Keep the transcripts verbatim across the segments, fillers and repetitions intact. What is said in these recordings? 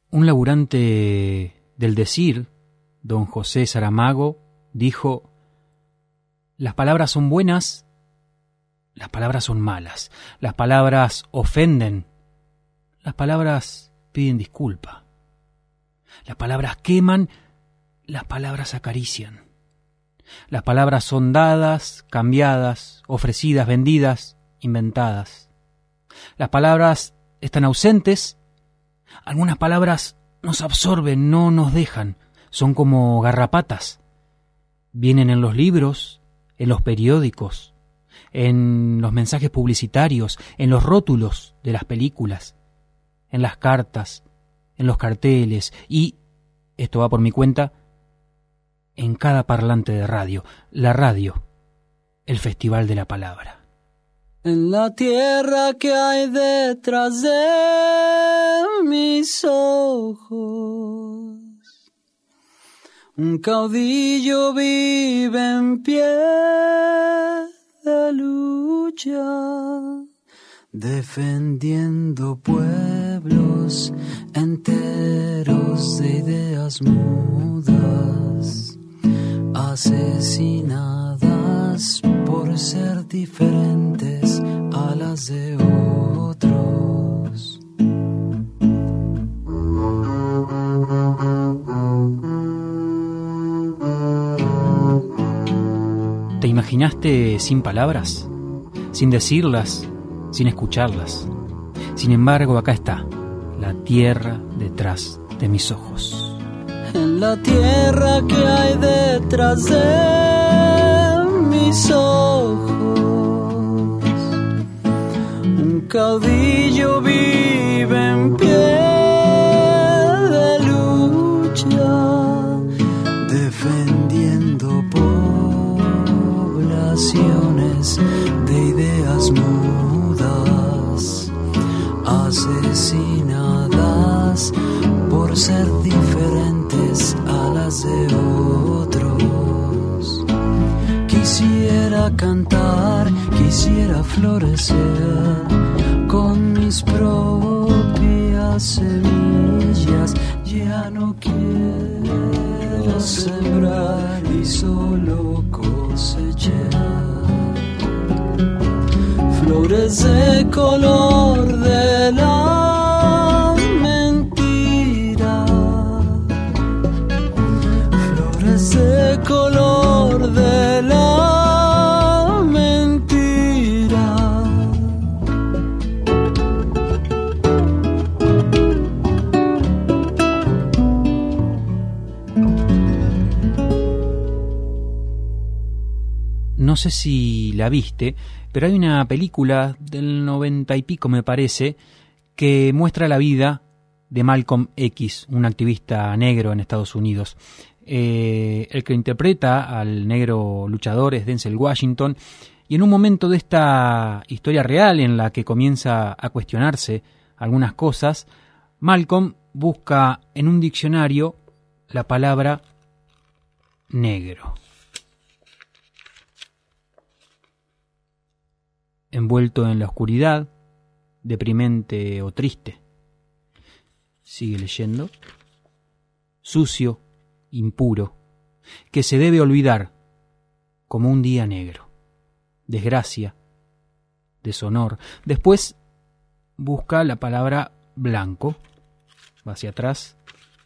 Un laburante del decir, don José Saramago, dijo: las palabras son buenas, las palabras son malas, las palabras ofenden, las palabras piden disculpa, las palabras queman, las palabras acarician, las palabras son dadas, cambiadas, ofrecidas, vendidas, inventadas. Las palabras están ausentes, algunas palabras nos absorben, no nos dejan, son como garrapatas. Vienen en los libros, en los periódicos, en los mensajes publicitarios, en los rótulos de las películas, en las cartas, en los carteles y, esto va por mi cuenta, en cada parlante de radio. La radio, el festival de la palabra. En la tierra que hay detrás de mis ojos, un caudillo vive en pie de lucha, defendiendo pueblos enteros de ideas mudas, asesinadas por ser diferentes a las de otros. ¿Te imaginaste sin palabras? Sin decirlas, sin escucharlas. Sin embargo, acá está, la tierra detrás de mis ojos. En la tierra que hay detrás de mis ojos, un caudillo vive en pie de lucha, defendiendo poblaciones de ideas mudas, asesinadas por ser diferentes a las de otros. Quisiera cantar, quisiera florecer con mis propias semillas. Ya no quiero sembrar y solo cosechar flores de color de la mentira, flores de color de la mentira. No sé si la viste, pero hay una película del noventa y pico, me parece, que muestra la vida de Malcolm X, un activista negro en Estados Unidos. Eh, el que interpreta al negro luchador es Denzel Washington, y en un momento de esta historia real en la que comienza a cuestionarse algunas cosas, Malcolm busca en un diccionario la palabra negro. Envuelto en la oscuridad, deprimente o triste. Sigue leyendo. Sucio, impuro, que se debe olvidar como un día negro. Desgracia, deshonor. Después busca la palabra blanco. Va hacia atrás.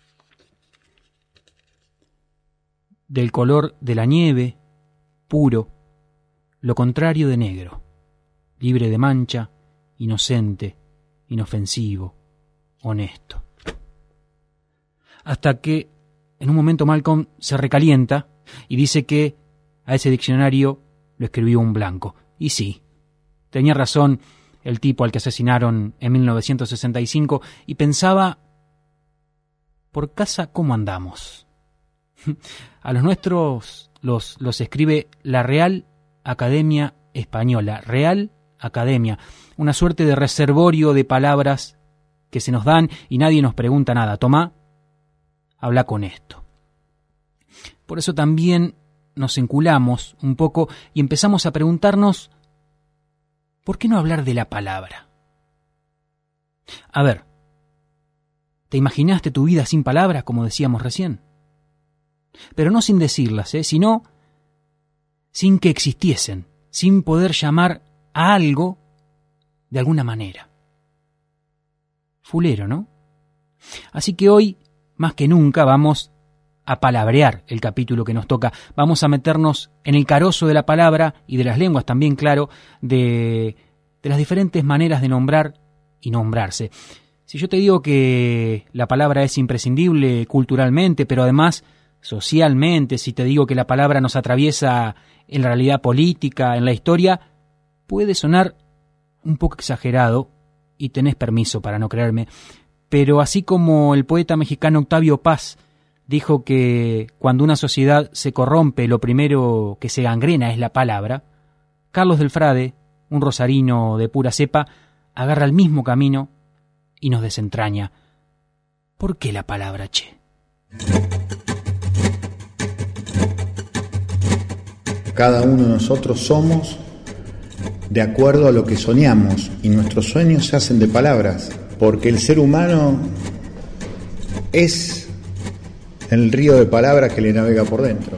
Del color de la nieve, puro, lo contrario de negro. Libre de mancha, inocente, inofensivo, honesto. Hasta que en un momento Malcolm se recalienta y dice que a ese diccionario lo escribió un blanco. Y sí, tenía razón el tipo al que asesinaron en mil novecientos sesenta y cinco y pensaba, por casa, ¿cómo andamos? A los nuestros los, los escribe la Real Academia Española, Real Academia, una suerte de reservorio de palabras que se nos dan y nadie nos pregunta nada. Tomá, habla con esto. Por eso también nos enculamos un poco y empezamos a preguntarnos, ¿por qué no hablar de la palabra? A ver, ¿Te imaginaste tu vida sin palabras, como decíamos recién? Pero no sin decirlas, ¿eh? sino sin que existiesen, sin poder llamar a algo de alguna manera. Fulero, ¿no? Así que hoy, más que nunca, vamos a palabrear el capítulo que nos toca. Vamos a meternos en el carozo de la palabra y de las lenguas también, claro, de, de las diferentes maneras de nombrar y nombrarse. Si yo te digo que la palabra es imprescindible culturalmente, pero además socialmente, si te digo que la palabra nos atraviesa en la realidad política, en la historia, puede sonar un poco exagerado y tenés permiso para no creerme, pero así como el poeta mexicano Octavio Paz dijo que cuando una sociedad se corrompe lo primero que se gangrena es la palabra, Carlos del Frade, un rosarino de pura cepa, agarra el mismo camino y nos desentraña. ¿Por qué la palabra, che? Cada uno de nosotros somos de acuerdo a lo que soñamos, y nuestros sueños se hacen de palabras, porque el ser humano es el río de palabras que le navega por dentro.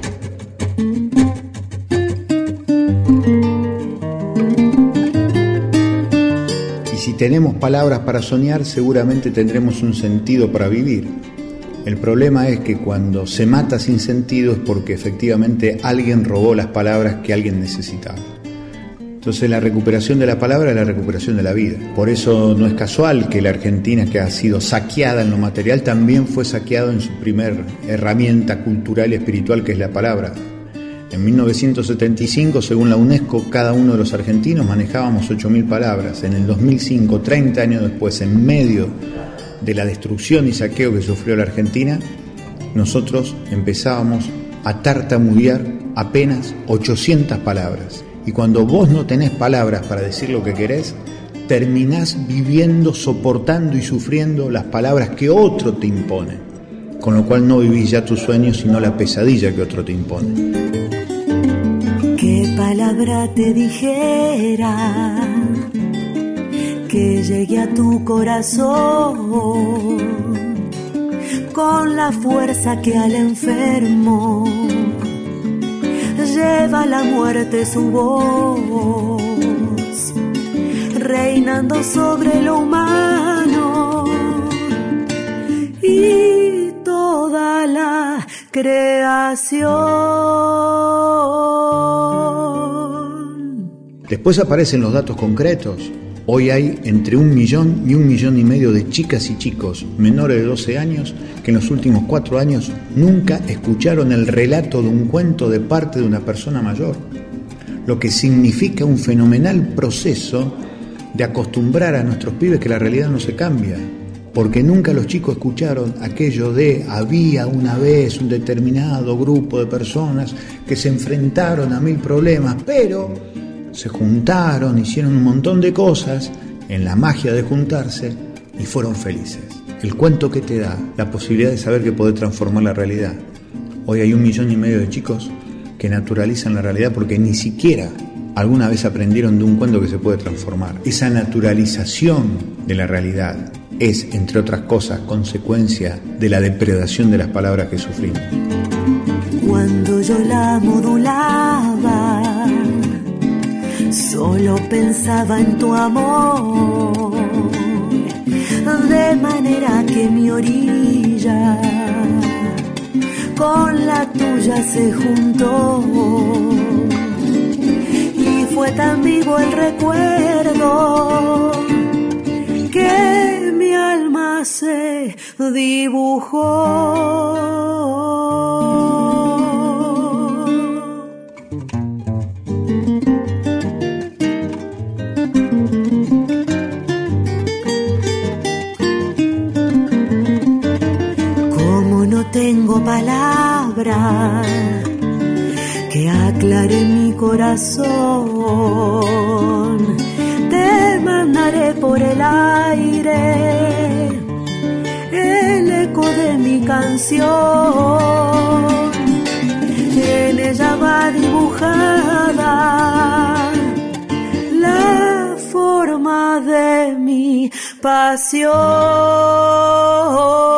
Y si tenemos palabras para soñar, seguramente tendremos un sentido para vivir. El problema es que cuando se mata sin sentido es porque efectivamente alguien robó las palabras que alguien necesitaba. Entonces la recuperación de la palabra es la recuperación de la vida. Por eso no es casual que la Argentina, que ha sido saqueada en lo material, también fue saqueada en su primer herramienta cultural y espiritual, que es la palabra. En mil novecientos setenta y cinco, según la UNESCO, cada uno de los argentinos manejábamos ocho mil palabras. En el dos mil cinco, treinta años después, en medio de la destrucción y saqueo que sufrió la Argentina, nosotros empezábamos a tartamudear apenas ochocientas palabras. Y cuando vos no tenés palabras para decir lo que querés, terminás viviendo, soportando y sufriendo las palabras que otro te impone. Con lo cual no vivís ya tus sueños, sino la pesadilla que otro te impone. ¿Qué palabra te dijera que llegue a tu corazón con la fuerza que al enfermo lleva la muerte su voz, reinando sobre lo humano y toda la creación? Después aparecen los datos concretos. Hoy hay entre un millón y un millón y medio de chicas y chicos menores de doce años que en los últimos cuatro años nunca escucharon el relato de un cuento de parte de una persona mayor, lo que significa un fenomenal proceso de acostumbrar a nuestros pibes que la realidad no se cambia, porque nunca los chicos escucharon aquello de había una vez un determinado grupo de personas que se enfrentaron a mil problemas, pero se juntaron, hicieron un montón de cosas en la magia de juntarse y fueron felices. El cuento que te da la posibilidad de saber que podés transformar la realidad. Hoy hay un millón y medio de chicos que naturalizan la realidad porque ni siquiera alguna vez aprendieron de un cuento que se puede transformar. Esa naturalización de la realidad es, entre otras cosas, consecuencia de la depredación de las palabras que sufrimos. Cuando yo la modulaba, solo pensaba en tu amor, de manera que mi orilla con la tuya se juntó, y fue tan vivo el recuerdo que mi alma se dibujó. Tengo palabra que aclare mi corazón, te mandaré por el aire el eco de mi canción, en ella va dibujada la forma de mi pasión.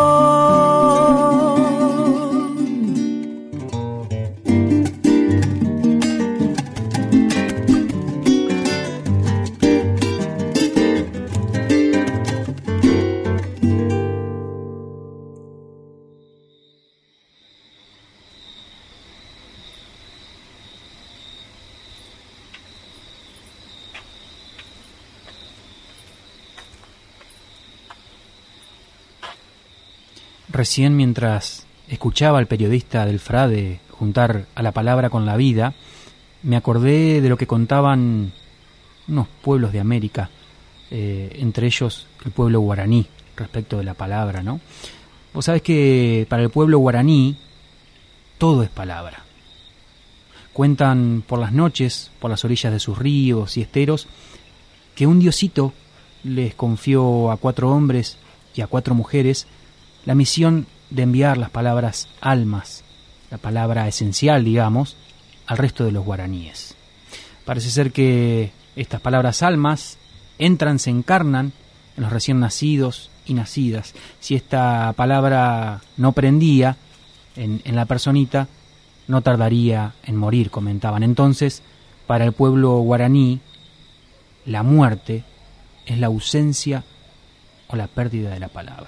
Recién, mientras escuchaba al periodista del Frade juntar a la palabra con la vida, me acordé de lo que contaban unos pueblos de América, eh, entre ellos el pueblo guaraní, respecto de la palabra, ¿no? Vos sabés que para el pueblo guaraní todo es palabra. Cuentan por las noches, por las orillas de sus ríos y esteros, que un diosito les confió a cuatro hombres y a cuatro mujeres la misión de enviar las palabras almas, la palabra esencial, digamos, al resto de los guaraníes. Parece ser que estas palabras almas entran, se encarnan en los recién nacidos y nacidas. Si esta palabra no prendía en, en la personita, no tardaría en morir, comentaban. Entonces, para el pueblo guaraní, la muerte es la ausencia o la pérdida de la palabra.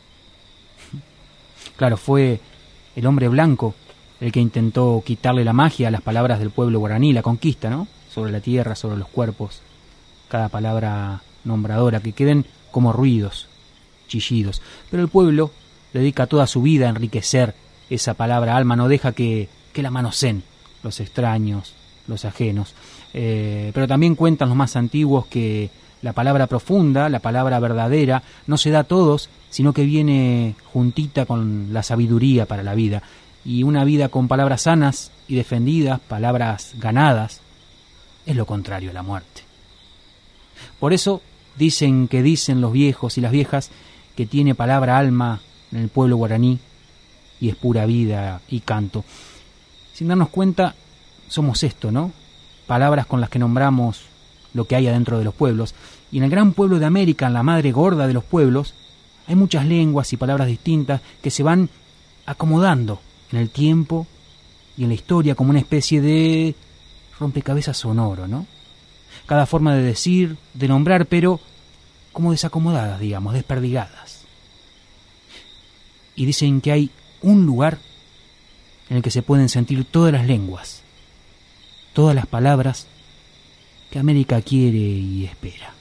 Claro, fue el hombre blanco el que intentó quitarle la magia a las palabras del pueblo guaraní, la conquista, ¿no? Sobre la tierra, sobre los cuerpos, cada palabra nombradora, que queden como ruidos, chillidos. Pero el pueblo dedica toda su vida a enriquecer esa palabra alma, no deja que, que la manoseen los extraños, los ajenos. Eh, pero también cuentan los más antiguos que la palabra profunda, la palabra verdadera, no se da a todos, sino que viene juntita con la sabiduría para la vida. Y una vida con palabras sanas y defendidas, palabras ganadas, es lo contrario a la muerte. Por eso dicen que dicen los viejos y las viejas que tiene palabra alma en el pueblo guaraní y es pura vida y canto. Sin darnos cuenta, somos esto, ¿no? Palabras con las que nombramos lo que hay adentro de los pueblos. Y en el gran pueblo de América, en la madre gorda de los pueblos, hay muchas lenguas y palabras distintas que se van acomodando en el tiempo y en la historia como una especie de rompecabezas sonoro, ¿no? Cada forma de decir, de nombrar, pero como desacomodadas, digamos, desperdigadas. Y dicen que hay un lugar en el que se pueden sentir todas las lenguas, todas las palabras que América quiere y espera.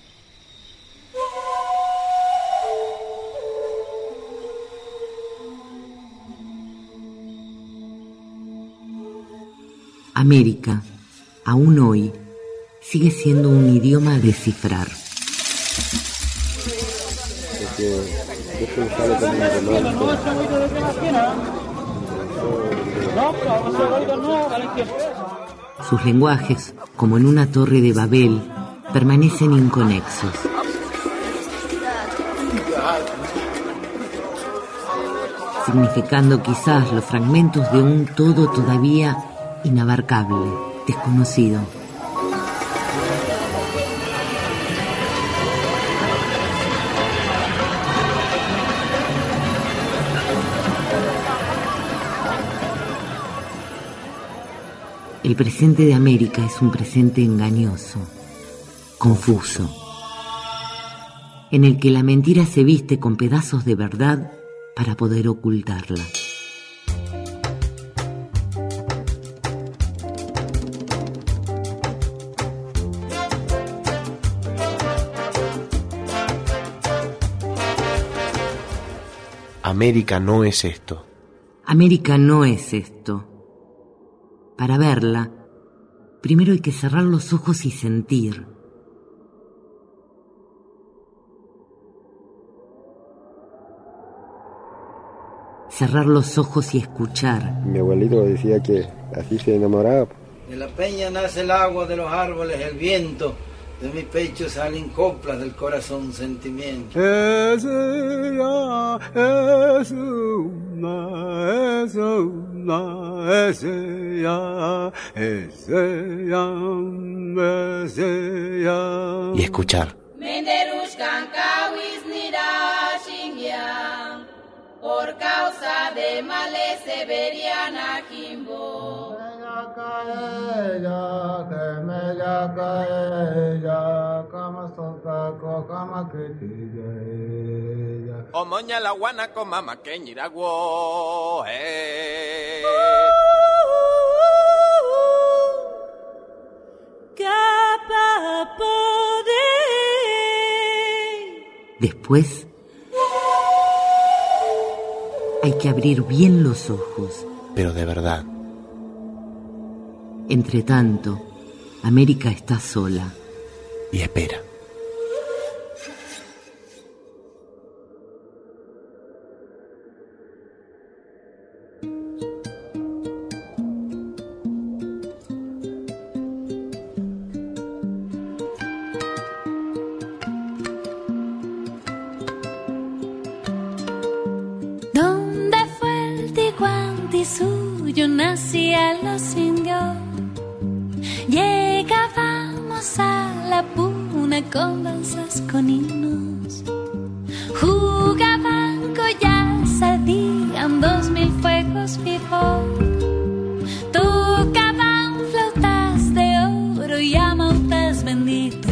América, aún hoy, sigue siendo un idioma a descifrar. Sus lenguajes, como en una torre de Babel, permanecen inconexos. Significando quizás los fragmentos de un todo todavía inabarcable, desconocido. El presente de América es un presente engañoso, confuso, en el que la mentira se viste con pedazos de verdad para poder ocultarla. América no es esto. América no es esto. Para verla, primero hay que cerrar los ojos y sentir. Cerrar los ojos y escuchar. Mi abuelito decía que así se enamoraba. De la peña nace el agua, de los árboles el viento. De mi pecho salen coplas, del corazón sentimiento. Ese ya es una, es una, ese ya, ese ya, ese ya. Y escuchar. Menderushkan kawis nirashingyang, por causa de males se verían a Jimbo. Omoña la guana con mama que ñiragüo, eh. Después, Hay que abrir bien los ojos. Pero de verdad. Entre tanto, América está sola. Y espera. ¿Dónde fue el Tiguantisú? Yo nací a los indios. Llegábamos a la puna con danzas con himnos. Jugaban collas, ardían dos mil fuegos vivos. Tocaban flautas de oro y amautas benditos.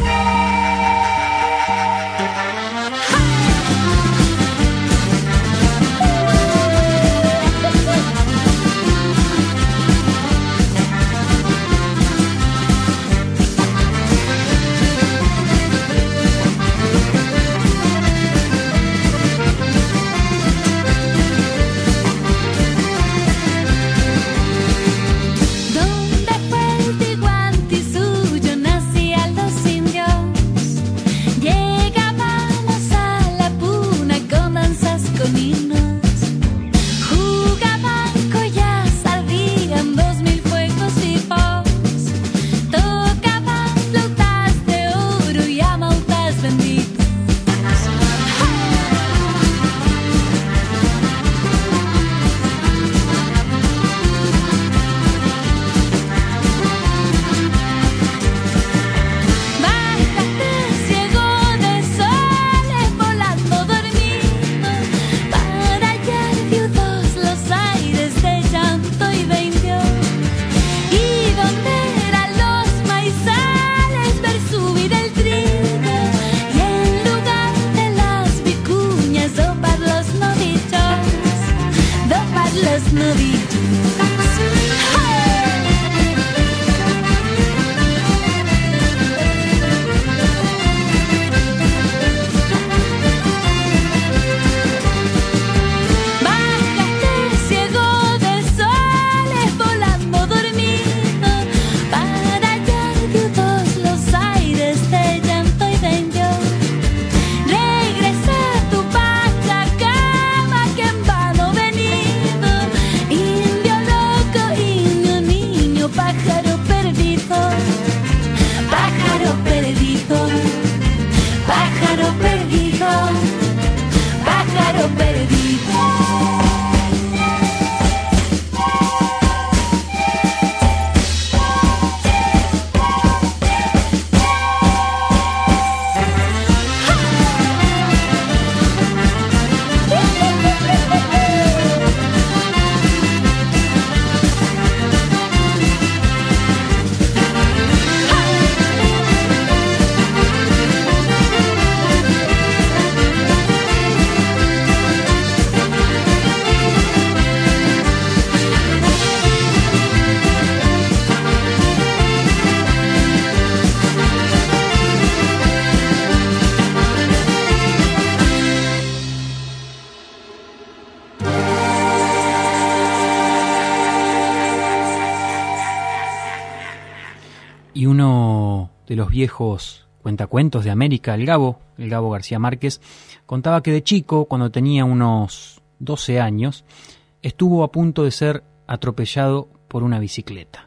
Y uno de los viejos cuentacuentos de América, el Gabo, el Gabo García Márquez, contaba que de chico, cuando tenía unos doce años, estuvo a punto de ser atropellado por una bicicleta.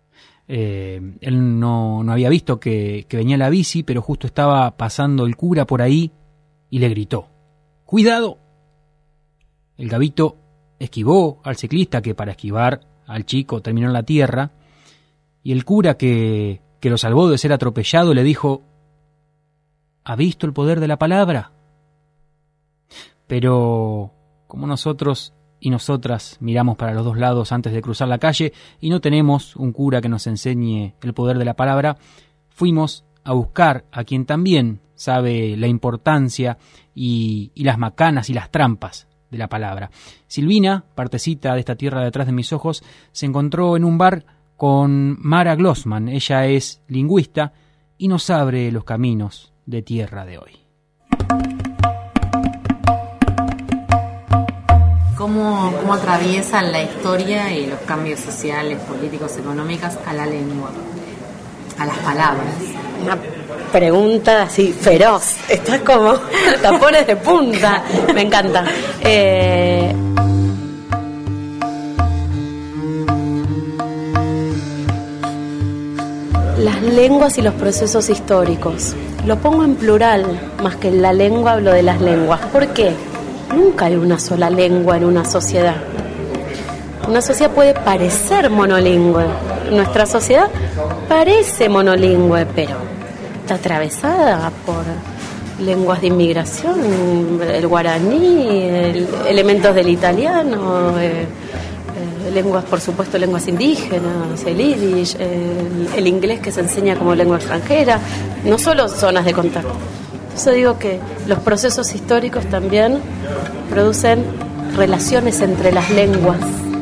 Eh, él no, no había visto que, que venía la bici, pero justo estaba pasando el cura por ahí y le gritó: ¡cuidado! El Gabito esquivó al ciclista, que para esquivar al chico terminó en la tierra, y el cura que, que lo salvó de ser atropellado le dijo: ¿ha visto el poder de la palabra? Pero como nosotros y nosotras miramos para los dos lados antes de cruzar la calle y no tenemos un cura que nos enseñe el poder de la palabra, fuimos a buscar a quien también sabe la importancia y, y las macanas y las trampas de la palabra. Silvina, partecita de esta tierra detrás de mis ojos, se encontró en un bar con Mara Glossman. Ella es lingüista y nos abre los caminos de tierra de hoy. ¿Cómo, cómo atraviesan la historia y los cambios sociales, políticos, económicos a la lengua, a las palabras? Una pregunta así feroz, estás como tapones de punta, me encanta. Eh... Las lenguas y los procesos históricos. Lo pongo en plural, más que en la lengua hablo de las lenguas. ¿Por qué? Nunca hay una sola lengua en una sociedad. Una sociedad puede parecer monolingüe. Nuestra sociedad parece monolingüe, pero está atravesada por lenguas de inmigración, el guaraní, el, elementos del italiano, eh, eh, lenguas, por supuesto, lenguas indígenas, el yiddish, el, el inglés que se enseña como lengua extranjera, no solo zonas de contacto. Yo digo que los procesos históricos también producen relaciones entre las lenguas.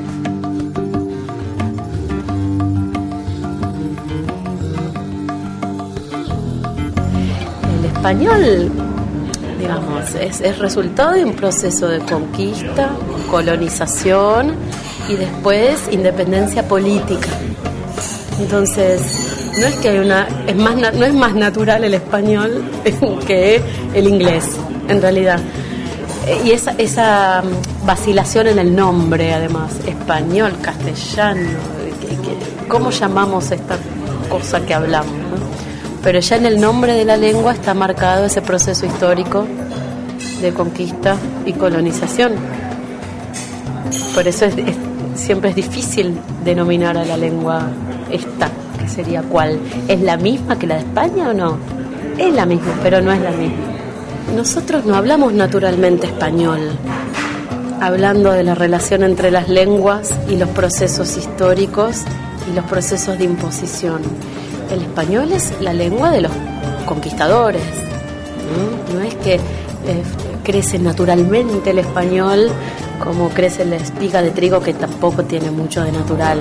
El español, digamos, es, es resultado de un proceso de conquista, colonización y después independencia política. Entonces, no es que hay una, es más, no es más natural el español que el inglés, en realidad. Y esa, esa vacilación en el nombre, además, español, castellano, ¿cómo llamamos esta cosa que hablamos, ¿no? Pero ya en el nombre de la lengua está marcado ese proceso histórico de conquista y colonización. Por eso es, es, siempre es difícil denominar a la lengua esta, que sería cuál. ¿Es la misma que la de España o no? Es la misma, pero no es la misma. Nosotros no hablamos naturalmente español, hablando de la relación entre las lenguas y los procesos históricos y los procesos de imposición. El español es la lengua de los conquistadores, ¿no? No es que eh, crece naturalmente el español como crece la espiga de trigo, que tampoco tiene mucho de natural.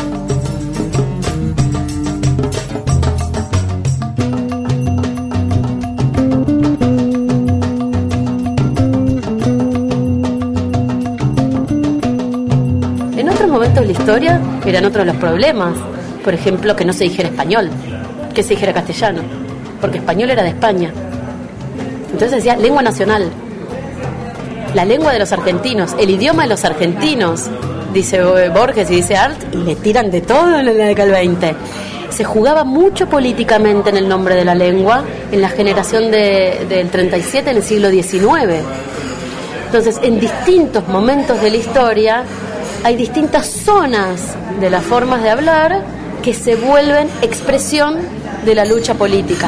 En otros momentos de la historia eran otros los problemas. Por ejemplo, que no se dijera español, que se dijera castellano, porque español era de España. Entonces decía lengua nacional, la lengua de los argentinos, el idioma de los argentinos, dice Borges y dice Art, y le tiran de todo en la década del veinte. Se jugaba mucho políticamente en el nombre de la lengua en la generación de, del treinta y siete, en el siglo diecinueve. Entonces, en distintos momentos de la historia hay distintas zonas de las formas de hablar que se vuelven expresión de la lucha política.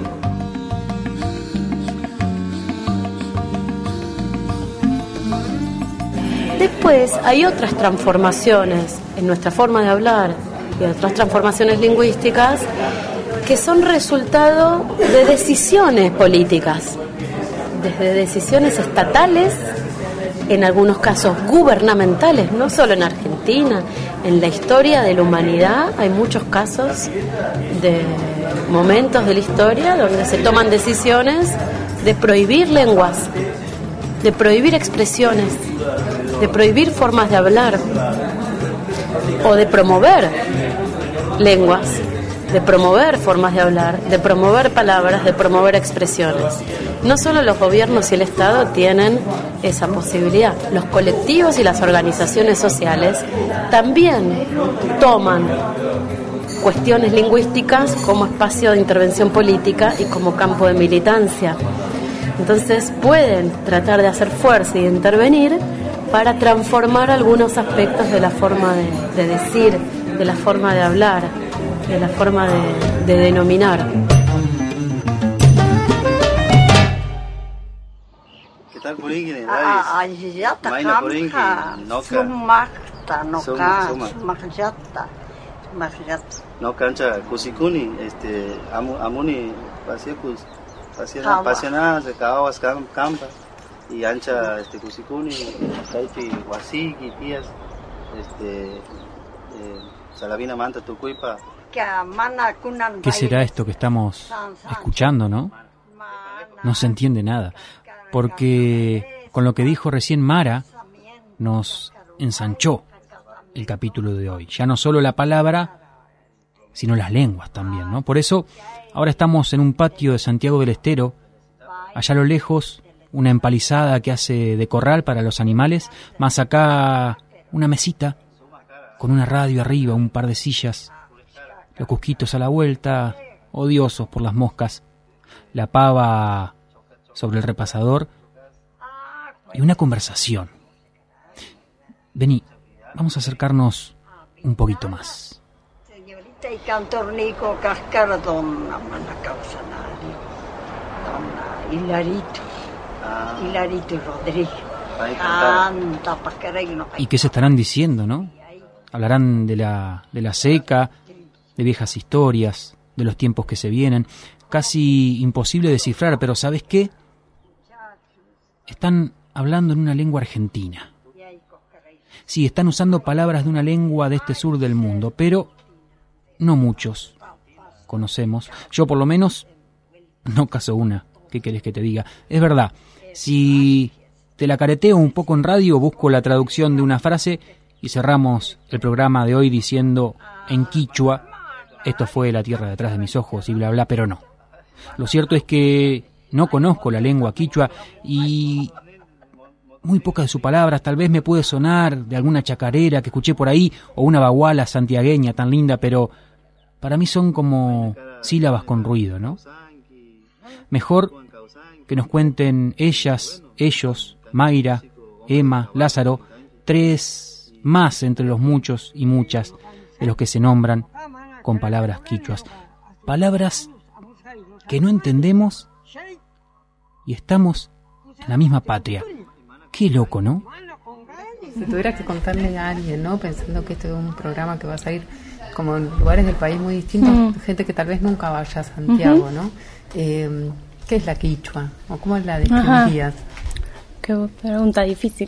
Después hay otras transformaciones en nuestra forma de hablar y otras transformaciones lingüísticas que son resultado de decisiones políticas, desde decisiones estatales, en algunos casos gubernamentales, no solo en Argentina, en la historia de la humanidad hay muchos casos de momentos de la historia donde se toman decisiones de prohibir lenguas, de prohibir expresiones, de prohibir formas de hablar o de promover lenguas, de promover formas de hablar, de promover palabras, de promover expresiones. No solo los gobiernos y el Estado tienen esa posibilidad, los colectivos y las organizaciones sociales también toman cuestiones lingüísticas como espacio de intervención política y como campo de militancia. Entonces pueden tratar de hacer fuerza y de intervenir para transformar algunos aspectos de la forma de, de decir, de la forma de hablar, de la forma de, de denominar. ¿Qué tal por ahí? Ayata kamka, sumakta, noka, sumakyata, sumakyata. No cancha kusikuni, este, amuni, pasiakus, pasionadas de caoas campa y ancha, este, kusikuni, saifi, wasiki, tías, este, salavina manta tucuipa. ¿Qué será esto que estamos escuchando, no? No se entiende nada, porque con lo que dijo recién Mara, nos ensanchó el capítulo de hoy. Ya no solo la palabra, sino las lenguas también, ¿no? Por eso, ahora estamos en un patio de Santiago del Estero, allá a lo lejos, una empalizada que hace de corral para los animales, más acá una mesita con una radio arriba, un par de sillas, los cusquitos a la vuelta, odiosos por las moscas, la pava sobre el repasador y una conversación. Vení, vamos a acercarnos un poquito más. Señorita y cantor Nico Cascara, donna Mana Causanario, donna Hilarito, Hilarito y Rodríguez. Canta pa' que reino. ¿Y qué se estarán diciendo, no? Hablarán de la, de la seca, de viejas historias, de los tiempos que se vienen. Casi imposible descifrar, pero ¿sabes qué? Están hablando en una lengua argentina. Sí, están usando palabras de una lengua de este sur del mundo, pero no muchos conocemos. Yo por lo menos no caso una. ¿Qué querés que te diga? Es verdad, si te la careteo un poco en radio, busco la traducción de una frase y cerramos el programa de hoy diciendo en quichua, esto fue la tierra detrás de mis ojos y bla bla, pero no. Lo cierto es que no conozco la lengua quichua y muy pocas de sus palabras tal vez me puede sonar de alguna chacarera que escuché por ahí o una baguala santiagueña tan linda, pero para mí son como sílabas con ruido, ¿no? Mejor que nos cuenten ellas, ellos, Mayra, Emma, Lázaro, tres más entre los muchos y muchas de los que se nombran con palabras quichuas. Palabras que no entendemos y estamos en la misma patria. Qué loco, ¿no? Si tuvieras que contarle a alguien, ¿no? Pensando que este es un programa que va a salir como en lugares del país muy distintos, mm. gente que tal vez nunca vaya a Santiago, ¿no? Eh, ¿Qué es la quichua? ¿O cómo la describirías? Qué pregunta difícil.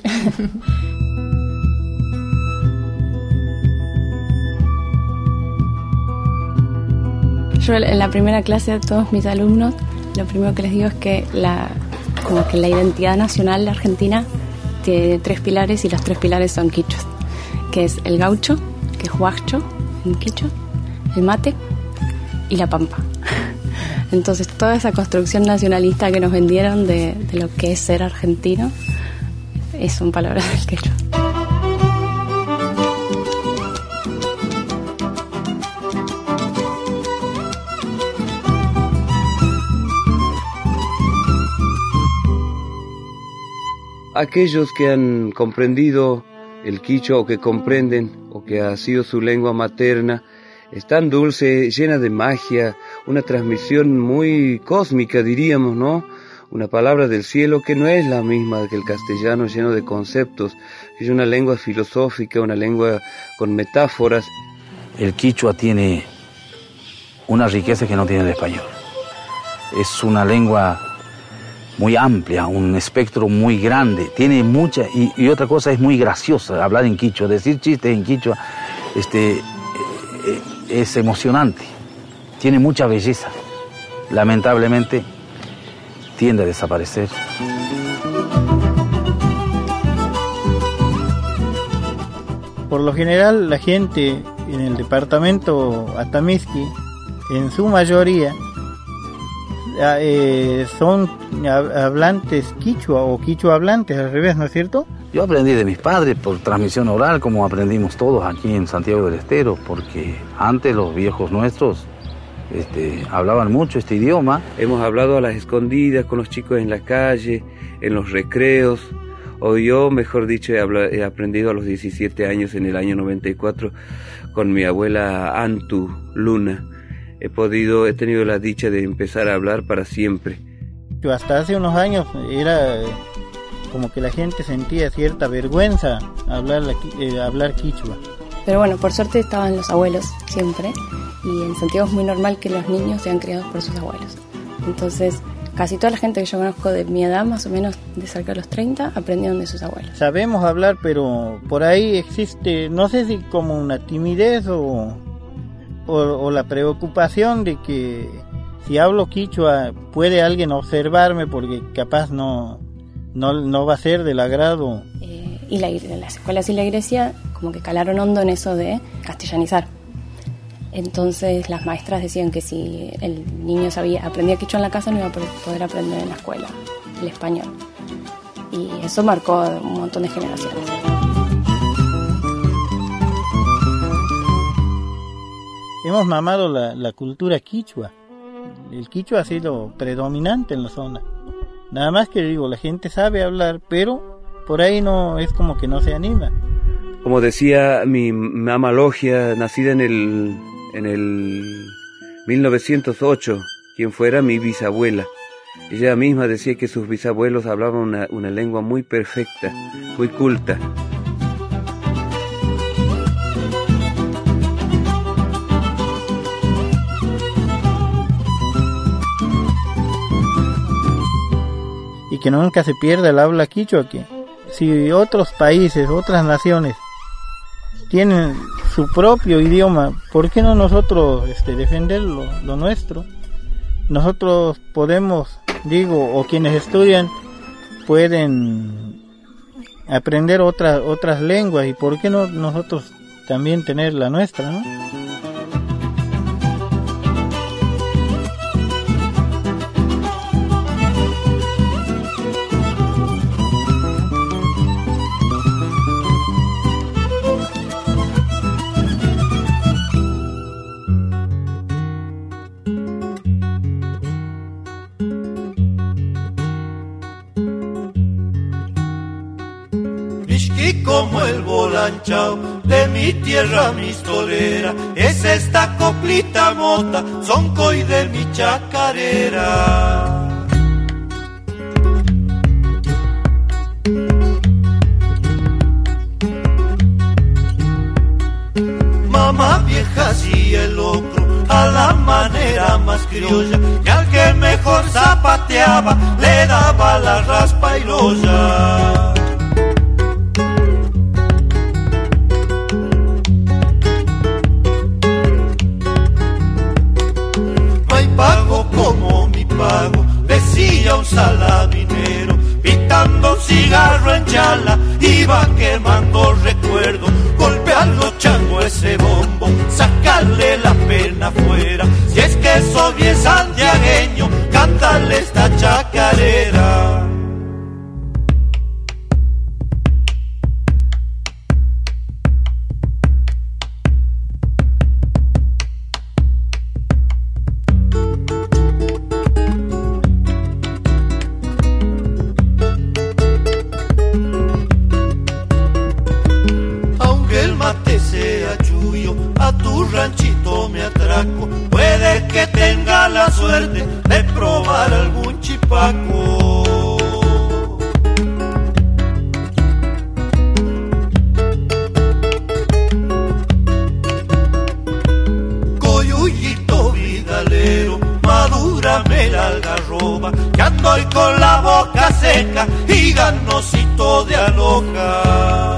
Yo en la primera clase a todos mis alumnos, lo primero que les digo es que la, como que la identidad nacional de Argentina tiene tres pilares y los tres pilares son quichuas, que es el gaucho, que es huacho en quichua, el mate y la pampa. Entonces toda esa construcción nacionalista que nos vendieron de, de lo que es ser argentino, es son palabras del quechua. Aquellos que han comprendido el quichua o que comprenden o que ha sido su lengua materna, es tan dulce, llena de magia, una transmisión muy cósmica, diríamos, ¿no? Una palabra del cielo que no es la misma que el castellano, lleno de conceptos, es una lengua filosófica, una lengua con metáforas. El quichua tiene una riqueza que no tiene el español. Es una lengua muy amplia, un espectro muy grande, tiene mucha, y, y otra cosa es muy graciosa, hablar en quichua, decir chistes en quichua, este, eh, es emocionante, tiene mucha belleza, lamentablemente tiende a desaparecer. Por lo general la gente en el departamento Atamisqui, en su mayoría, Eh, son hablantes quichua o quichua hablantes, al revés, ¿no es cierto? Yo aprendí de mis padres por transmisión oral, como aprendimos todos aquí en Santiago del Estero, porque antes los viejos nuestros este, hablaban mucho este idioma. Hemos hablado a las escondidas con los chicos en la calle, en los recreos, o yo, mejor dicho, he, habla, he aprendido a los diecisiete años, en el año noventa y cuatro, con mi abuela Antu Luna. He podido, he tenido la dicha de empezar a hablar para siempre. Hasta hace unos años era como que la gente sentía cierta vergüenza hablar, eh, hablar quichua. Pero bueno, por suerte estaban los abuelos siempre, y en Santiago es muy normal que los niños sean criados por sus abuelos. Entonces, casi toda la gente que yo conozco de mi edad, más o menos de cerca de los treinta, aprendieron de sus abuelos. Sabemos hablar, pero por ahí existe, no sé si como una timidez o... O, o la preocupación de que si hablo quichua puede alguien observarme porque capaz no no, no va a ser del agrado. Eh, y la, las escuelas y la iglesia como que calaron hondo en eso de castellanizar. Entonces las maestras decían que si el niño sabía, aprendía quichua en la casa, no iba a poder aprender en la escuela el español. Y eso marcó un montón de generaciones. Hemos mamado la, la cultura quichua. El quichua ha sido predominante en la zona. Nada más que digo, la gente sabe hablar, pero por ahí no es como que no se anima. Como decía mi mamá Logia, nacida en el, en el mil novecientos ocho, quien fuera mi bisabuela. Ella misma decía que sus bisabuelos hablaban una, una lengua muy perfecta, muy culta. Y que nunca se pierda el habla quichua, que si otros países, otras naciones tienen su propio idioma, ¿por qué no nosotros este, defender lo, lo nuestro? Nosotros podemos, digo, o quienes estudian pueden aprender otras otras lenguas, y ¿por qué no nosotros también tener la nuestra, no? Como el volanchao de mi tierra mistolera, es esta coplita mota, soncoy de mi chacarera. Mamá vieja y el locro a la manera más criolla, y al que mejor zapateaba le daba la raspa y loya. Como mi pago, decía un salabinero, pitando un cigarro en chala, iba quemando recuerdos, golpear los changos ese bombo, sacarle la pena afuera, si es que soy bien santiagueño, cántale esta chacarera. Ranchito me atraco, puede que tenga la suerte de probar algún chipaco. Coyuyito vidalero, madúrame la algarroba, que ando hoy con la boca seca y ganosito de aloja.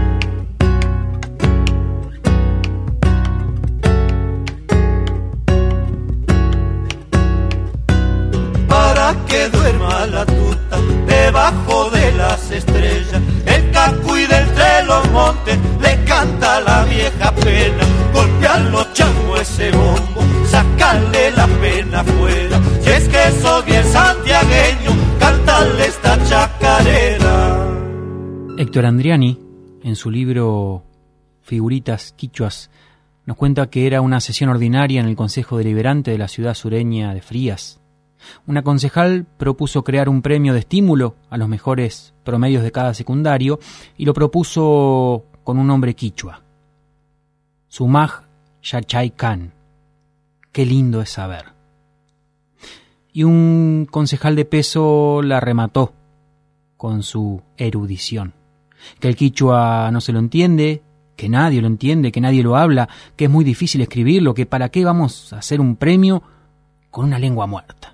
Que duerma la tuta debajo de las estrellas, el cacuy de entre los montes le canta la vieja pena, golpear los changos ese bombo, sacarle la pena afuera, si es que soy bien santiagueño, cantarle esta chacarera. Héctor Andriani, en su libro Figuritas Quichuas, nos cuenta que era una sesión ordinaria en el Consejo Deliberante de la ciudad sureña de Frías. Una concejal propuso crear un premio de estímulo a los mejores promedios de cada secundario y lo propuso con un nombre quichua: Sumaj Yachay Khan. Qué lindo es saber. Y un concejal de peso la remató con su erudición: que el quichua no se lo entiende, que nadie lo entiende, que nadie lo habla, que es muy difícil escribirlo, que para qué vamos a hacer un premio con una lengua muerta.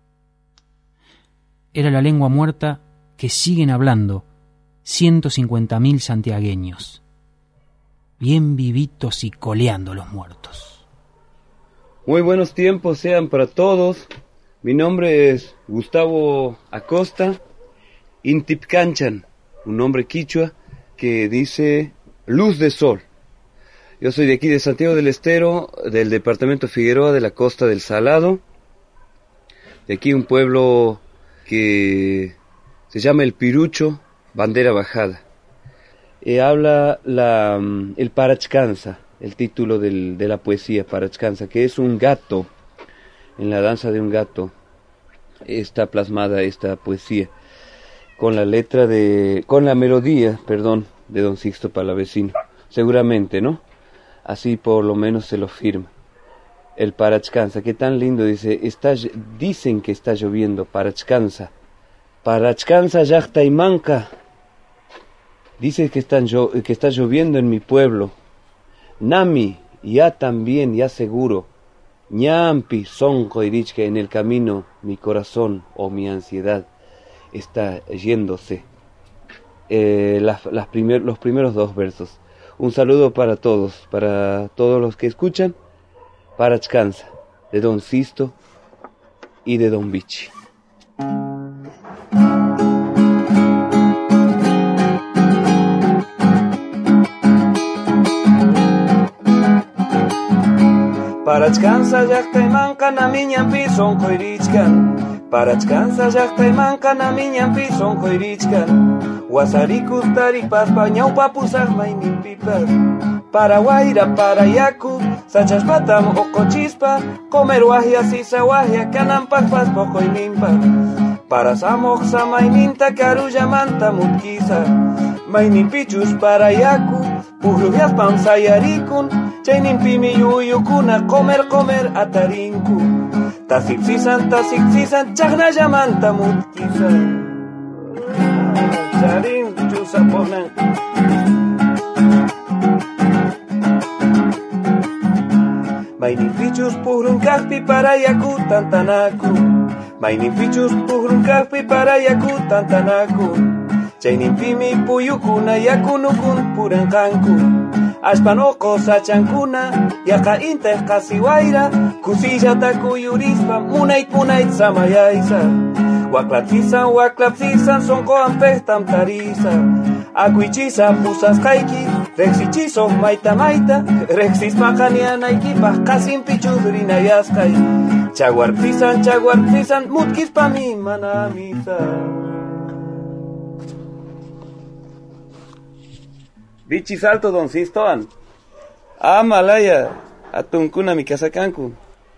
Era la lengua muerta que siguen hablando ciento cincuenta mil santiagueños, bien vivitos y coleando los muertos. Muy buenos tiempos sean para todos. Mi nombre es Gustavo Acosta Intipcanchan, un nombre quichua, que dice Luz de Sol. Yo soy de aquí de Santiago del Estero, del departamento Figueroa, de la costa del Salado. De aquí un pueblo que se llama El Pirucho, bandera bajada. Eh, habla la, el Parachcanza, el título del, de la poesía, Parachcanza, que es un gato. En la danza de un gato está plasmada esta poesía, con la letra de, con la melodía, perdón, de don Sixto Palavecino, seguramente, ¿no? Así por lo menos se lo firma. El Parachcanza, que tan lindo, dice, está, dicen que está lloviendo, Parachcanza, Parachcanza yachta y manca, dice que, están, que está lloviendo en mi pueblo, Nami, ya también, ya seguro, Ñampi, sonco irichka, en el camino, mi corazón o mi ansiedad está yéndose. Eh, las, las primer, los primeros dos versos. Un saludo para todos, para todos los que escuchan. Parachcanza, de don Sisto y de don Vichy. Parachcanza llaqtaymanqa namiñanpi sonqo irichkan. Parachcanza llaqtaymanqa namiñanpi sonqo irichkan. Wasarikus taripaspa ñawpa pusaq mayninpipas. Para wayra para yaku sachashpatam uqochispa. Comer wahya sisa wahya kananpaqpas poqoyninpa. Para samoq samayninta karullamanta mutkisa. Mayninpichus para yaku puqllullaspam sayarikun. Chayninpimi yuyukuna comer comer atarinku. Tasipsisan tasipsisan chaqnallamanta mutkisan. Charin chusaponan. Mayninpichus puqlun kaqpi para yaku tantanaku. Mayninpichus puqlun kaqpi para yaku tantanaku. Chayninpimi puyukuna yakunukun puranqanku. Ashpanoko sachankuna, yaka inteh kasiwaira, kusillata kuyurispa, munait munait samayaisa. Waklapsisan, waklapsisan, sonko ampehtam tarisa. Akuichisa pusas kaiki, rexichiso maita maita, rexis makanianaikipah, kasin pichudrinayaskay. Chaguarpisan, chaguarpisan, mutkispa mi manamisa. Bichi salto don Sistoan. Ah, malaya. Atunkuna mi casacanku.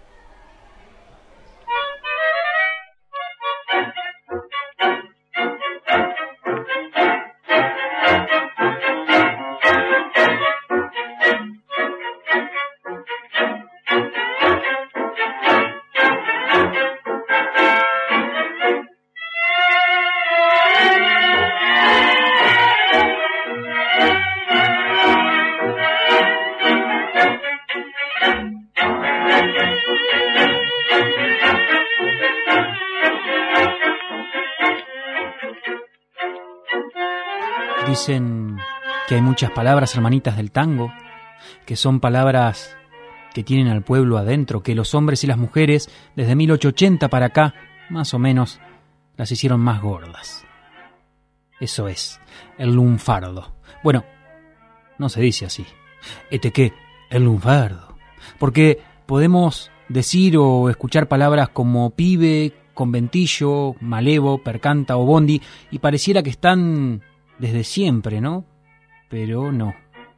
Dicen que hay muchas palabras hermanitas del tango, que son palabras que tienen al pueblo adentro, que los hombres y las mujeres desde mil ochocientos ochenta para acá, más o menos, las hicieron más gordas. Eso es, el lunfardo. Bueno, no se dice así. ¿Este qué? El lunfardo. Porque podemos decir o escuchar palabras como pibe, conventillo, malevo, percanta o bondi, y pareciera que están desde siempre, ¿no? Pero no.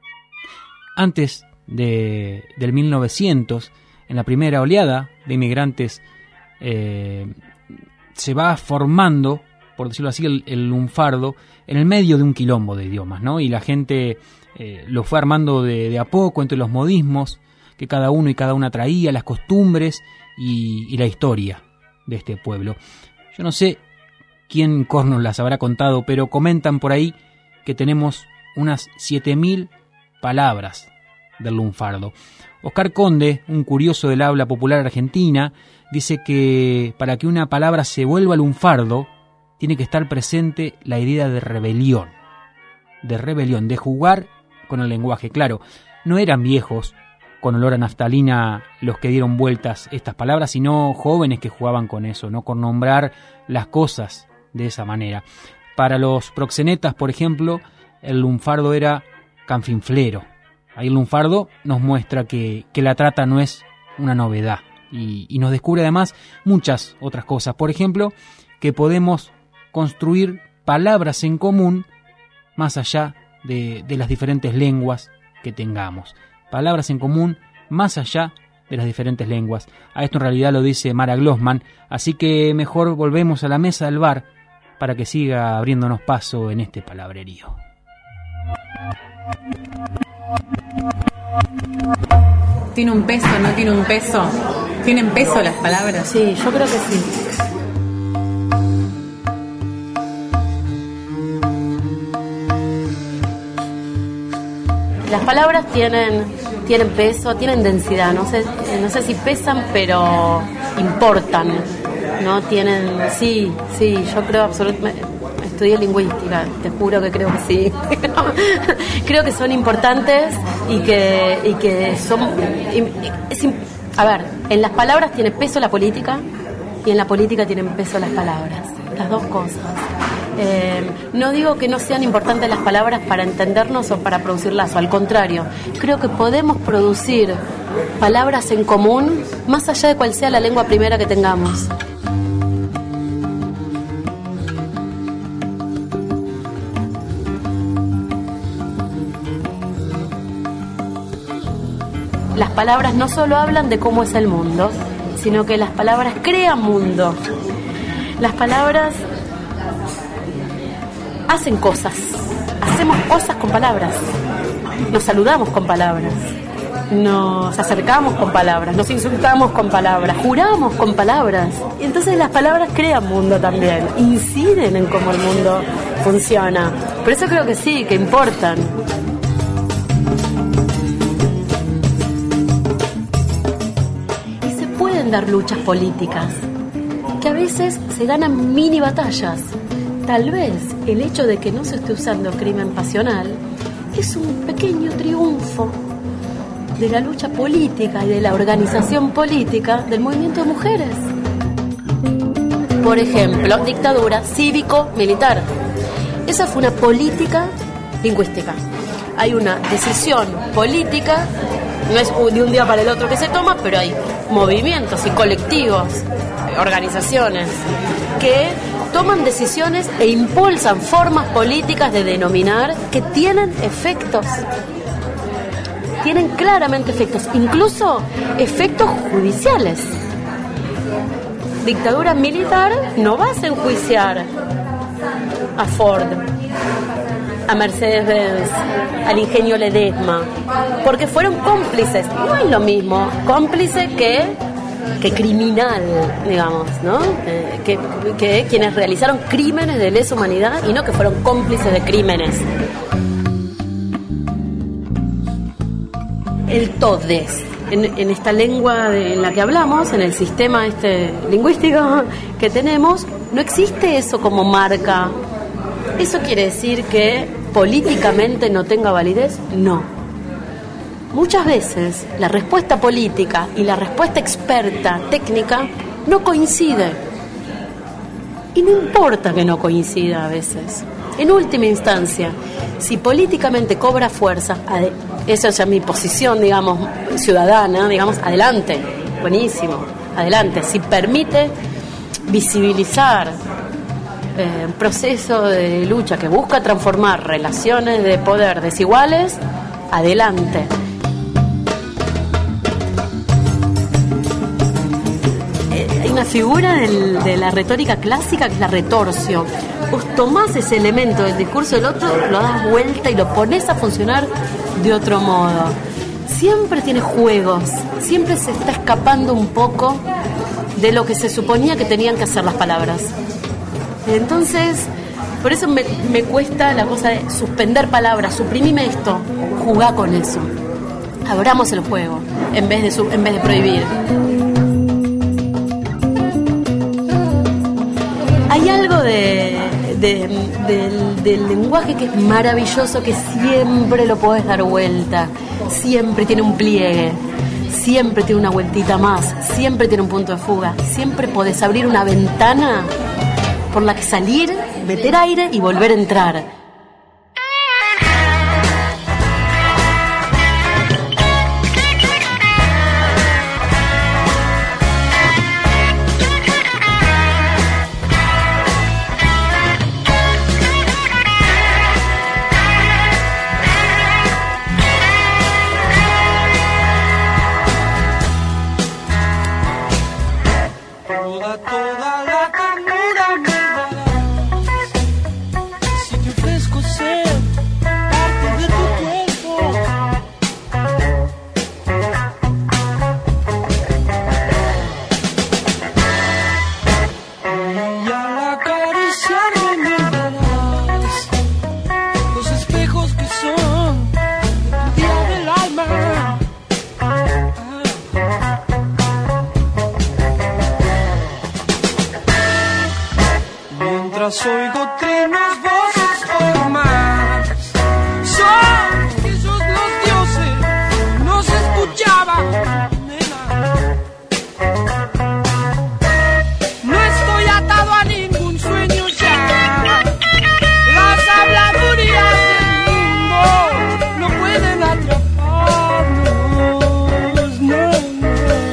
Antes de, del mil novecientos, en la primera oleada de inmigrantes, eh, se va formando, por decirlo así, el, el lunfardo en el medio de un quilombo de idiomas, ¿no? Y la gente eh, lo fue armando de, de a poco entre los modismos que cada uno y cada una traía, las costumbres y, y la historia de este pueblo. Yo no sé quién cornos las habrá contado, pero comentan por ahí que tenemos unas siete mil palabras del lunfardo. Oscar Conde, un curioso del habla popular argentina, dice que para que una palabra se vuelva lunfardo, tiene que estar presente la idea de rebelión, de rebelión, de jugar con el lenguaje. Claro, no eran viejos con olor a naftalina los que dieron vueltas estas palabras, sino jóvenes que jugaban con eso, no con nombrar las cosas de esa manera. Para los proxenetas, por ejemplo, el lunfardo era canfinflero. Ahí el lunfardo nos muestra que, que la trata no es una novedad y, y nos descubre además muchas otras cosas. Por ejemplo, que podemos construir palabras en común más allá de, de las diferentes lenguas que tengamos. Palabras en común más allá de las diferentes lenguas. A esto en realidad lo dice Mara Glossman, así que mejor volvemos a la mesa del bar para que siga abriéndonos paso en este palabrerío. ¿Tiene un peso, no tiene un peso? ¿Tienen peso las palabras? Sí, yo creo que sí. Las palabras tienen, tienen peso, tienen densidad. No sé, no sé si pesan, pero importan. No tienen, sí, sí, yo creo absolutamente. Estudié lingüística, te juro que creo que sí. Creo que son importantes y que, y que son... Es, a ver, en las palabras tiene peso la política y en la política tienen peso las palabras. Las dos cosas. Eh, no digo que no sean importantes las palabras para entendernos o para producir lazo, al contrario, creo que podemos producir palabras en común más allá de cuál sea la lengua primera que tengamos. Las palabras no solo hablan de cómo es el mundo, sino que las palabras crean mundo. Las palabras hacen cosas, hacemos cosas con palabras, nos saludamos con palabras, nos acercamos con palabras, nos insultamos con palabras, juramos con palabras. Y entonces las palabras crean mundo también, inciden en cómo el mundo funciona. Por eso creo que sí, que importan. Dar luchas políticas que a veces se ganan mini batallas. Tal vez el hecho de que no se esté usando crimen pasional es un pequeño triunfo de la lucha política y de la organización política del movimiento de mujeres. Por ejemplo, dictadura cívico-militar. Esa fue una política lingüística. Hay una decisión política. No es de un día para el otro que se toma, pero hay movimientos y colectivos, organizaciones, que toman decisiones e impulsan formas políticas de denominar que tienen efectos. Tienen claramente efectos, incluso efectos judiciales. Dictadura militar no vas a enjuiciar a Ford, a Mercedes-Benz, al ingenio Ledesma, porque fueron cómplices. No es lo mismo cómplice que, que criminal, digamos, ¿no? Eh, que, que quienes realizaron crímenes de lesa humanidad y no que fueron cómplices de crímenes. El todes, en, en esta lengua de, en la que hablamos, en el sistema este lingüístico que tenemos, no existe eso como marca. ¿Eso quiere decir que políticamente no tenga validez? No. Muchas veces la respuesta política y la respuesta experta, técnica, no coincide. Y no importa que no coincida a veces. En última instancia, si políticamente cobra fuerza, esa es mi posición, digamos, ciudadana, digamos, adelante, buenísimo, adelante. Si permite visibilizar Eh, un proceso de lucha que busca transformar relaciones de poder desiguales, adelante. Eh, hay una figura del, de la retórica clásica que es la retorsio. Vos tomás ese elemento del discurso del otro, lo das vuelta y lo pones a funcionar de otro modo. Siempre tiene juegos, siempre se está escapando un poco de lo que se suponía que tenían que hacer las palabras. Entonces, por eso me, me cuesta la cosa de suspender palabras, suprimime esto, jugá con eso. Abramos el juego en vez de, su, en vez de prohibir. Hay algo de, de, del, del lenguaje que es maravilloso, que siempre lo podés dar vuelta, siempre tiene un pliegue, siempre tiene una vueltita más, siempre tiene un punto de fuga, siempre podés abrir una ventana por la que salir, meter aire y volver a entrar. más oigo trinos, voces, oigo más. Son esos los dioses, no se escuchaba, nena. No estoy atado a ningún sueño ya. Las habladurías del mundo no pueden atraparnos, no, no, no.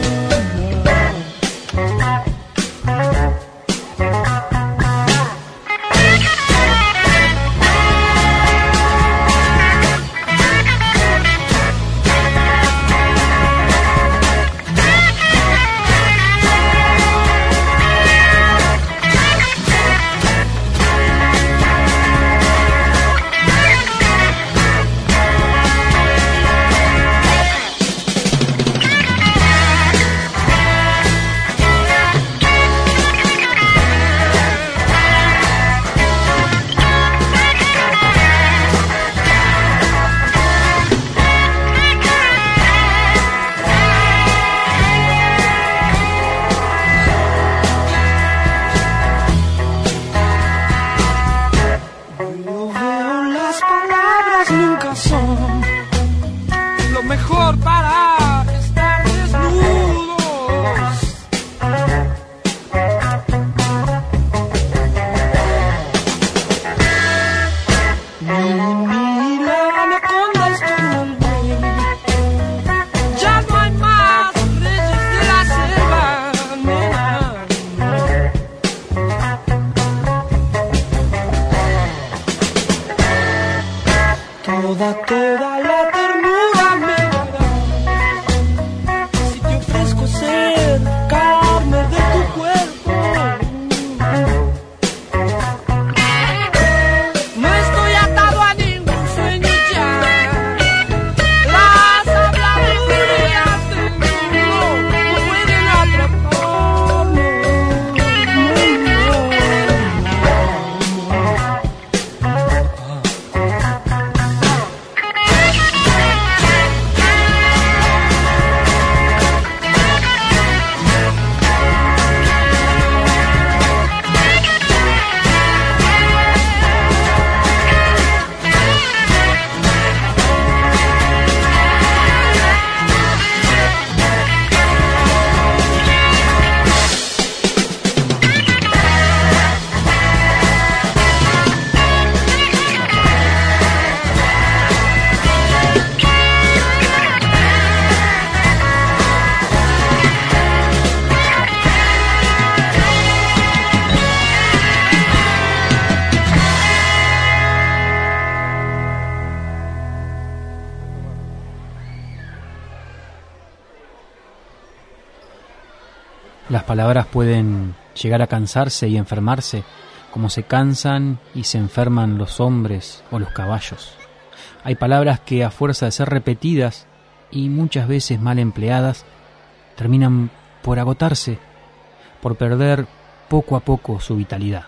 Las palabras pueden llegar a cansarse y enfermarse, como se cansan y se enferman los hombres o los caballos. Hay palabras que, a fuerza de ser repetidas y muchas veces mal empleadas, terminan por agotarse, por perder poco a poco su vitalidad.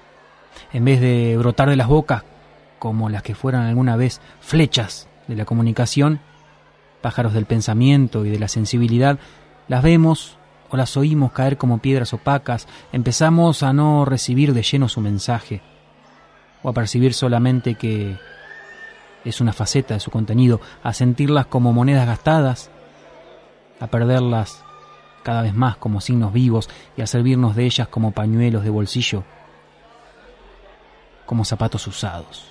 En vez de brotar de las bocas como las que fueran alguna vez flechas de la comunicación, pájaros del pensamiento y de la sensibilidad, las vemos o las oímos caer como piedras opacas. Empezamos a no recibir de lleno su mensaje, o a percibir solamente que es una faceta de su contenido, a sentirlas como monedas gastadas, a perderlas cada vez más como signos vivos y a servirnos de ellas como pañuelos de bolsillo, como zapatos usados.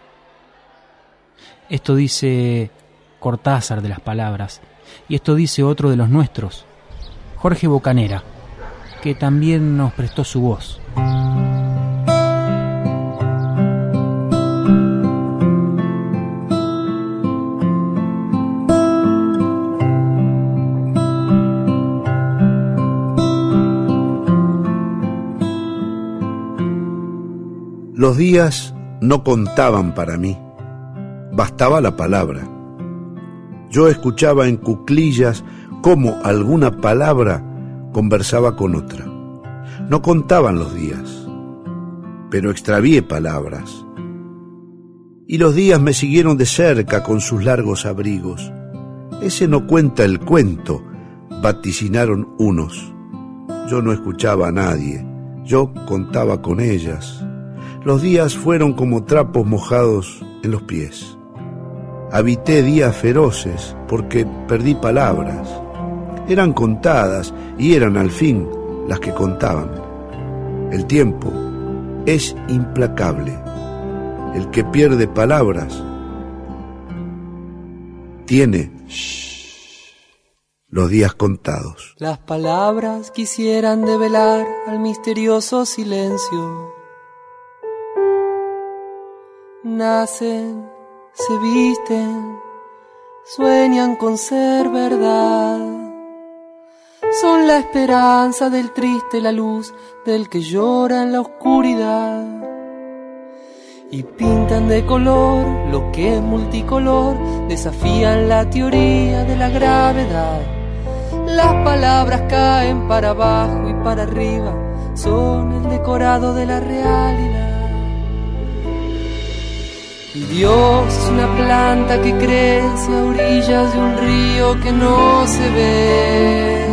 Esto dice Cortázar de las palabras, y esto dice otro de los nuestros, Jorge Bocanera, que también nos prestó su voz. Los días no contaban para mí, bastaba la palabra. Yo escuchaba en cuclillas cómo alguna palabra conversaba con otra. No contaban los días, pero extravié palabras. Y los días me siguieron de cerca con sus largos abrigos. Ese no cuenta el cuento, vaticinaron unos. Yo no escuchaba a nadie, yo contaba con ellas. Los días fueron como trapos mojados en los pies. Habité días feroces porque perdí palabras. Eran contadas y eran al fin las que contaban. El tiempo es implacable. El que pierde palabras tiene los días contados. Las palabras quisieran develar al misterioso silencio. Nacen, se visten, sueñan con ser verdad. Son la esperanza del triste, la luz del que llora en la oscuridad. Y pintan de color lo que es multicolor, desafían la teoría de la gravedad. Las palabras caen para abajo y para arriba, son el decorado de la realidad. Y Dios es una planta que crece a orillas de un río que no se ve.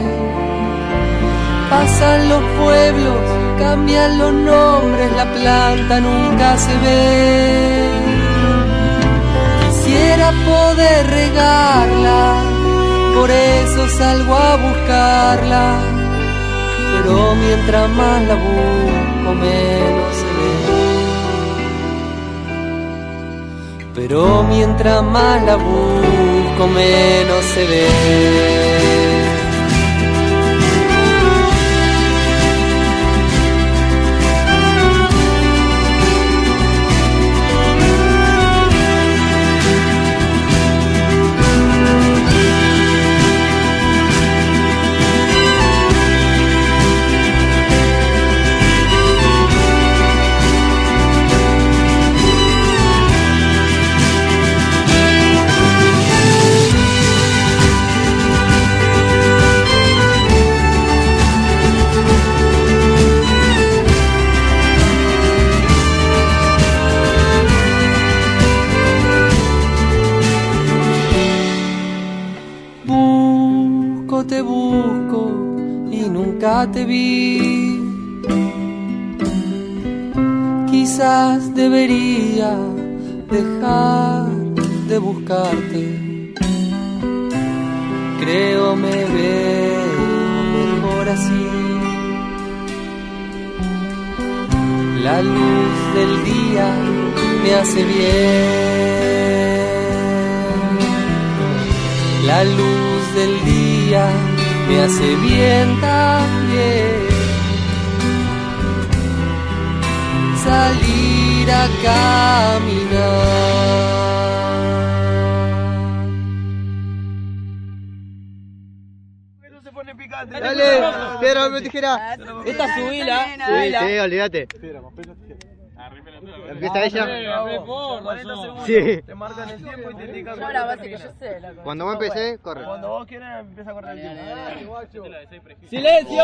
Pasan los pueblos, cambian los nombres, la planta nunca se ve. Quisiera poder regarla, por eso salgo a buscarla, pero mientras más la busco menos se ve. Pero mientras más la busco menos se ve. Te busco y nunca te vi. Quizás debería dejar de buscarte. Creo me veo mejor así. La luz del día me hace bien. La luz del día me hace bien también. Salir a caminar. Dale, piedra, papel, tijera. Esta subila. Sí, sí, olvídate. ¿Empieza ella? Sí. Te marcan el tiempo y te indican. Yo la base que yo sé. Cuando vos empecé, corre. Cuando vos quieras, empieza a correr el tiempo. ¡Silencio!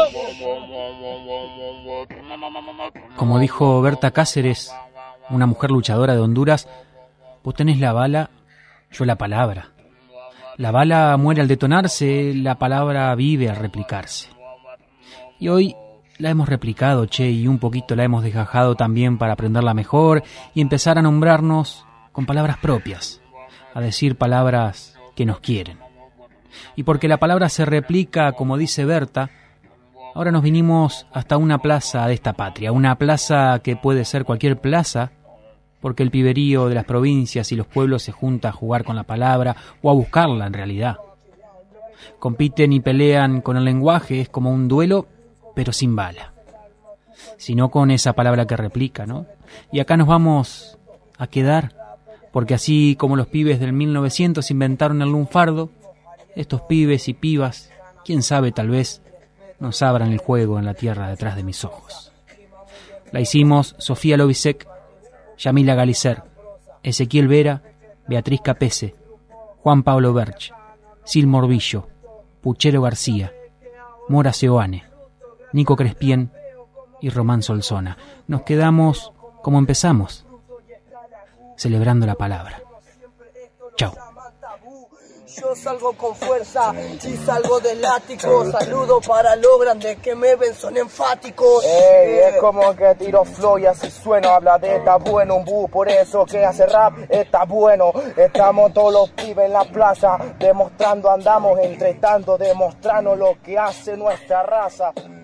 Como dijo Berta Cáceres, una mujer luchadora de Honduras, vos tenés la bala, yo la palabra. La bala muere al detonarse, la palabra vive al replicarse. Y hoy la hemos replicado, che, y un poquito la hemos desgajado también para aprenderla mejor y empezar a nombrarnos con palabras propias, a decir palabras que nos quieren. Y porque la palabra se replica, como dice Berta, ahora nos vinimos hasta una plaza de esta patria, una plaza que puede ser cualquier plaza, porque el piberío de las provincias y los pueblos se junta a jugar con la palabra o a buscarla en realidad. Compiten y pelean con el lenguaje, es como un duelo, pero sin bala, sino con esa palabra que replica, ¿no? Y acá nos vamos a quedar, porque así como los pibes del mil novecientos inventaron el lunfardo, estos pibes y pibas, quién sabe, tal vez nos abran el juego en la tierra detrás de mis ojos. La hicimos Sofía Lobisek, Yamila Galicer, Ezequiel Vera, Beatriz Capese, Juan Pablo Berch, Sil Morbillo, Puchero García, Mora Seoane, Nico Crespien y Román Solsona. Nos quedamos como empezamos, celebrando la palabra. Chao. Yo salgo con fuerza y salgo del látigo. Saludo para los grandes que me ven, son enfáticos. Ey, es como que tiro flow y así sueno. Habla de está bueno un bu, por eso que hace rap está bueno. Estamos todos los pibes en la plaza, demostrando andamos entre tanto, demostrando lo que hace nuestra raza.